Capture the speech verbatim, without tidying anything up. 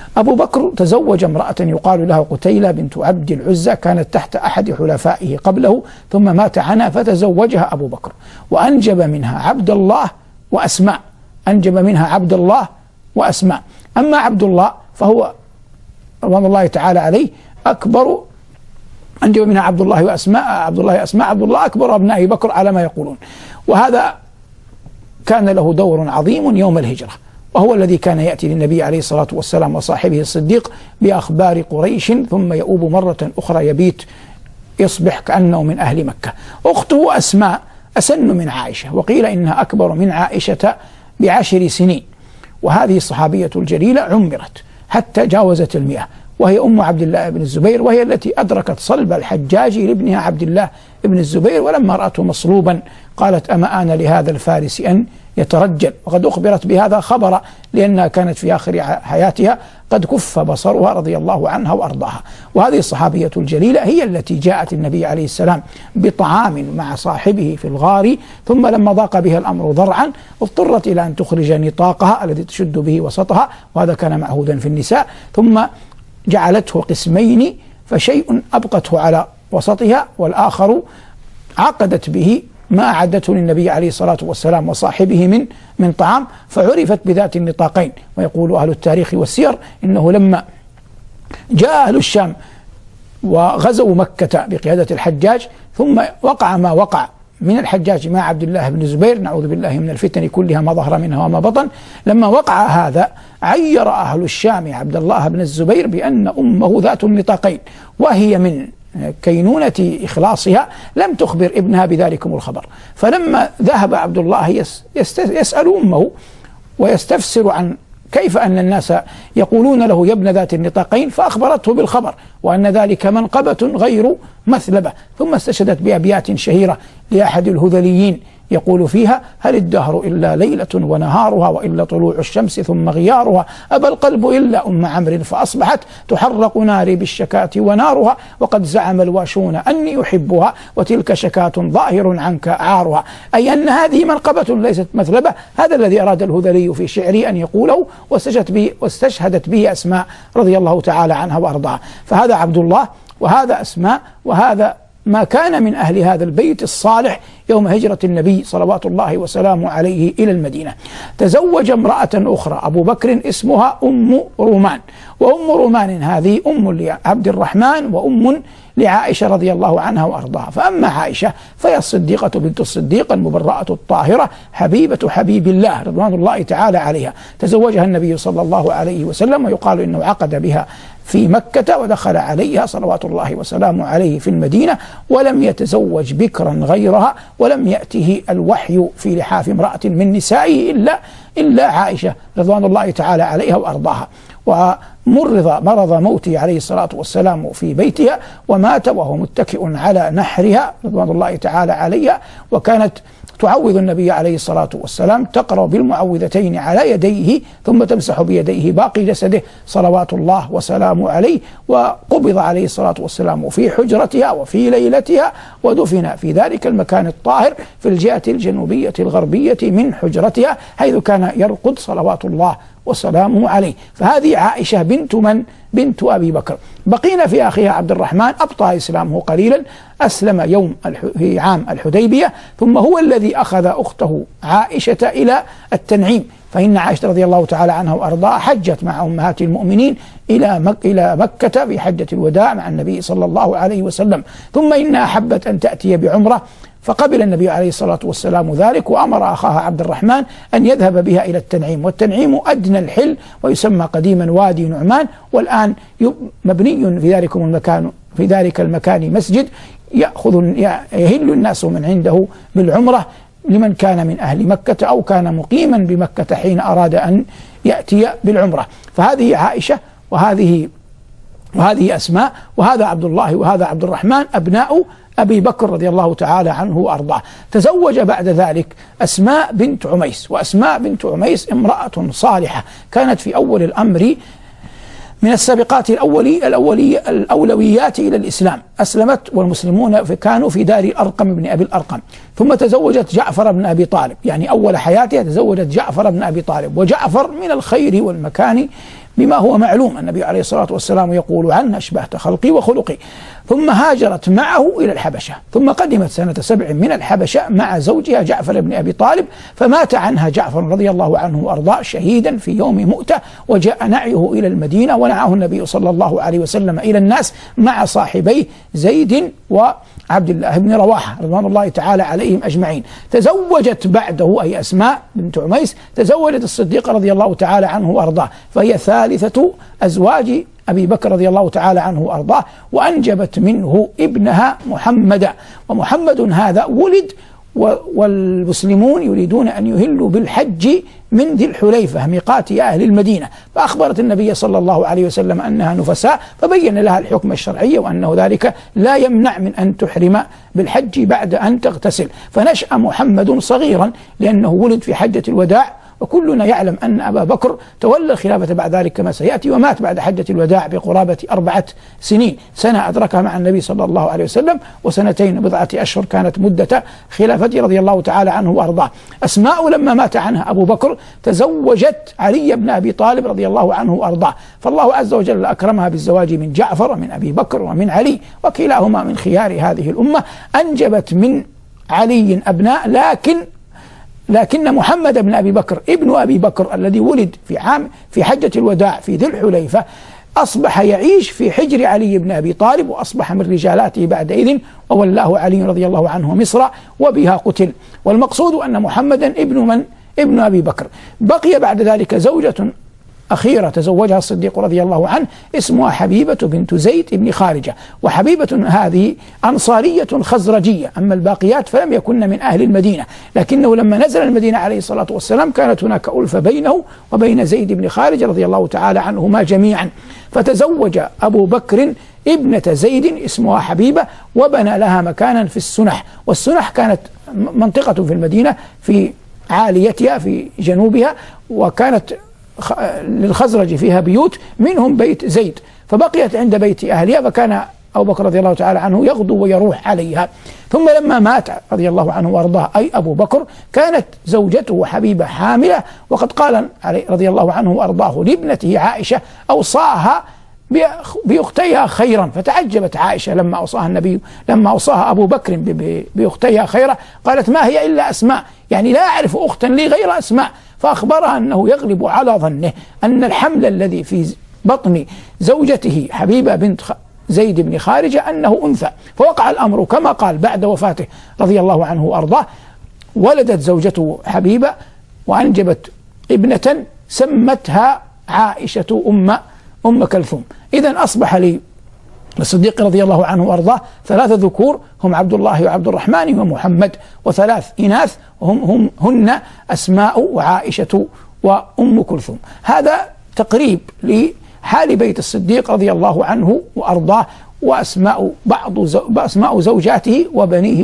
أبو بكر تزوج امرأة يقال لها قتيلة بنت عبد العزى، كانت تحت أحد حلفائه قبله، ثم مات عنها فتزوجها أبو بكر، وأنجب منها عبد الله وأسماء، أنجب منها عبد الله وأسماء. أما عبد الله فهو رضوان الله تعالى عليه أكبر، أنجب منها عبد الله وأسماء، عبد الله أسماء، عبد الله أكبر أبناء أبي بكر على ما يقولون، وهذا كان له دور عظيم يوم الهجرة، وهو الذي كان يأتي للنبي عليه الصلاة والسلام وصاحبه الصديق بأخبار قريش، ثم يؤوب مرة أخرى يبيت يصبح كأنه من أهل مكة. أخته أسماء أسن من عائشة، وقيل إنها أكبر من عائشة بعشر سنين، وهذه الصحابية الجليلة عمرت حتى جاوزت المئة، وهي أم عبد الله بن الزبير، وهي التي أدركت صلب الحجاج لابنها عبد الله بن الزبير، ولما رأته مصلوبا قالت: أما آن لهذا الفارس أن يترجل. وقد أخبرت بهذا خبر لأنها كانت في آخر حياتها قد كف بصرها رضي الله عنها وأرضاها. وهذه الصحابية الجليلة هي التي جاءت النبي عليه السلام بطعام مع صاحبه في الغار، ثم لما ضاق بها الأمر ضرعا اضطرت إلى أن تخرج نطاقها الذي تشد به وسطها، وهذا كان معهودا في النساء، ثم جعلته قسمين، فشيء أبقته على وسطها والآخر عقدت به ما أعدته للنبي عليه الصلاة والسلام وصاحبه من من طعام، فعرفت بذات النطاقين. ويقول أهل التاريخ والسير إنه لما جاء أهل الشام وغزوا مكة بقيادة الحجاج، ثم وقع ما وقع من الحجاج مع عبد الله بن الزبير، نعوذ بالله من الفتن كلها ما ظهر منها وما بطن، لما وقع هذا عير أهل الشام عبد الله بن الزبير بأن أمه ذات النطاقين، وهي من كينونة إخلاصها لم تخبر ابنها بذلكم الخبر. فلما ذهب عبد الله يسأل أمه ويستفسر عن كيف أن الناس يقولون له يا ابن ذات النطاقين، فأخبرته بالخبر وأن ذلك منقبة غير مثلبة، ثم استشهدت بأبيات شهيرة لأحد الهذليين يقول فيها: هل الدهر إلا ليلة ونهارها، وإلا طلوع الشمس ثم غيارها، أبى القلب إلا أم عمرو فأصبحت تحرق ناري بالشكاة ونارها، وقد زعم الواشون أني أحبها، وتلك شكاة ظاهر عنك عارها. أي أن هذه منقبة ليست مثلبة. هذا الذي أراد الهذلي في شعره أن يقوله، واستشهدت به, واستشهدت به أسماء رضي الله تعالى عنها وأرضاها. فهذا عبد الله وهذا أسماء، وهذا ما كان من أهل هذا البيت الصالح يوم هجرة النبي صلوات الله وسلامه عليه إلى المدينة. تزوج امرأة أخرى أبو بكر اسمها أم رومان، وأم رومان هذه أم لعبد الرحمن وأم لعائشة رضي الله عنها وأرضاها. فأما عائشة فهي الصديقة بنت الصديق المبرأة الطاهرة حبيبة حبيب الله رضوان الله تعالى عليها، تزوجها النبي صلى الله عليه وسلم، ويقال إنه عقد بها في مكة، ودخل عليها صلوات الله وسلامه عليه في المدينة، ولم يتزوج بكرا غيرها، ولم يأته الوحي في لحاف امرأة من نسائه إلا إلا عائشة رضوان الله تعالى عليها وأرضاها. ومرض مرض موته عليه الصلاة والسلام في بيتها، ومات وهو متكئ على نحرها رضوان الله تعالى عليها، وكانت تعوذ النبي عليه الصلاة والسلام، تقرأ بالمعوذتين على يديه، ثم تمسح بيديه باقي جسده صلوات الله وسلامه عليه. وقبض عليه الصلاة والسلام في حجرتها وفي ليلتها، ودفن في ذلك المكان الطاهر في الجهة الجنوبية الغربية من حجرتها، حيث كان يرقد صلوات الله وسلامه عليه. فهذه عائشة بنت من؟ بنت أبي بكر. بقينا في أخيها عبد الرحمن، أبطأ إسلامه قليلا، أسلم يوم في عام الحديبية، ثم هو الذي أخذ أخته عائشة إلى التنعيم. فإن عائشة رضي الله تعالى عنها وأرضاها حجت مع أمهات المؤمنين إلى مك إلى مكة في حجة الوداع مع النبي صلى الله عليه وسلم، ثم إنها حبت أن تأتي بعمرة، فقبل النبي عليه الصلاة والسلام ذلك، وأمر أخاها عبد الرحمن أن يذهب بها إلى التنعيم. والتنعيم أدنى الحل، ويسمى قديما وادي نعمان، والآن مبني في ذلك المكان في ذلك المكان مسجد يأخذ يهل الناس من عنده بالعمرة لمن كان من أهل مكة أو كان مقيما بمكة حين أراد أن يأتي بالعمرة. فهذه عائشة وهذه وهذه أسماء، وهذا عبد الله وهذا عبد الرحمن، أبناء أبي بكر رضي الله تعالى عنه وأرضاه. تزوج بعد ذلك أسماء بنت عميس، وأسماء بنت عميس امرأة صالحة كانت في أول الأمر من السابقات الأولي الأولي الأولويات إلى الإسلام، أسلمت والمسلمون كانوا في دار الأرقم بن أبي الأرقم، ثم تزوجت جعفر بن أبي طالب، يعني أول حياتها تزوجت جعفر بن أبي طالب، وجعفر من الخير والمكان بما هو معلوم. النبي عليه الصلاة والسلام يقول عنه: أشبهت خلقي وخلقي. ثم هاجرت معه إلى الحبشة، ثم قدمت سنة سبع من الحبشة مع زوجها جعفر بن أبي طالب، فمات عنها جعفر رضي الله عنه وأرضاه شهيدا في يوم مؤتة، وجاء نعيه إلى المدينة، ونعاه النبي صلى الله عليه وسلم إلى الناس مع صاحبيه زيد وعبد الله بن رواحة رضوان الله تعالى عليهم أجمعين. تزوجت بعده أي أسماء بنت عميس، تزوجت الصديق رضي الله تعالى عنه وأرضاه، فهي ثالثة أزواج أبي بكر رضي الله تعالى عنه وأرضاه، وأنجبت منه ابنها محمد. ومحمد هذا ولد والمسلمون يريدون أن يهلوا بالحج من ذي الحليفة ميقات أهل المدينة، فأخبرت النبي صلى الله عليه وسلم أنها نفساء، فبين لها الحكم الشرعي وأنه ذلك لا يمنع من أن تحرم بالحج بعد أن تغتسل. فنشأ محمد صغيرا لأنه ولد في حجة الوداع، وكلنا يعلم أن أبا بكر تولى الخلافة بعد ذلك كما سيأتي، ومات بعد حجة الوداع بقرابة أربعة سنين، سنة أدركها مع النبي صلى الله عليه وسلم، وسنتين بضعة أشهر كانت مدة خلافته رضي الله تعالى عنه وأرضاه. أسماء لما مات عنها أبو بكر تزوجت علي بن أبي طالب رضي الله عنه وأرضاه، فالله عز وجل أكرمها بالزواج من جعفر ومن أبي بكر ومن علي، وكلاهما من خيار هذه الأمة. أنجبت من علي أبناء، لكن لكن محمد بن أبي بكر ابن أبي بكر الذي ولد في عام في حجة الوداع في ذي الحليفة أصبح يعيش في حجر علي بن أبي طالب، وأصبح من رجالاته بعدئذ، وولاه علي رضي الله عنه مصر وبها قتل. والمقصود أن محمدا ابن من؟ ابن أبي بكر. بقي بعد ذلك زوجة أخيرة تزوجها الصديق رضي الله عنه، اسمها حبيبة بنت زيد بن خارجة، وحبيبة هذه أنصارية خزرجية، أما الباقيات فلم يكن من أهل المدينة، لكنه لما نزل المدينة عليه الصلاة والسلام كانت هناك ألفة بينه وبين زيد بن خارجة رضي الله تعالى عنهما جميعا، فتزوج أبو بكر ابنة زيد اسمها حبيبة، وبنى لها مكانا في السنح. والسنح كانت منطقة في المدينة في عاليتها في جنوبها، وكانت للخزرج فيها بيوت، منهم بيت زيد، فبقيت عند بيت أهلها، فكان أبو بكر رضي الله تعالى عنه يغدو ويروح عليها. ثم لما مات رضي الله عنه وأرضاه أي أبو بكر، كانت زوجته حبيبة حاملة، وقد قال رضي الله عنه وأرضاه لابنته عائشة: أوصاها بأختيها خيرا. فتعجبت عائشة لما أوصاها النبي لما أوصاها أبو بكر بأختيها خيرا، قالت: ما هي إلا أسماء، يعني لا أعرف أختا لي غير أسماء. فأخبرها أنه يغلب على ظنه أن الحمل الذي في بطن زوجته حبيبة بنت زيد بن خارجة أنه أنثى، فوقع الأمر كما قال بعد وفاته رضي الله عنه وأرضاه. ولدت زوجته حبيبة وأنجبت ابنة سمتها عائشة أم أم كلثوم. إذن أصبح لي الصديق رضي الله عنه وأرضاه ثلاثة ذكور هم عبد الله وعبد الرحمن ومحمد، وثلاث إناث هم, هم هن أسماء وعائشة وأم كلثوم. هذا تقريب لحال بيت الصديق رضي الله عنه وأرضاه، وأسماء بعض زو... أسماء زوجاته وبنيه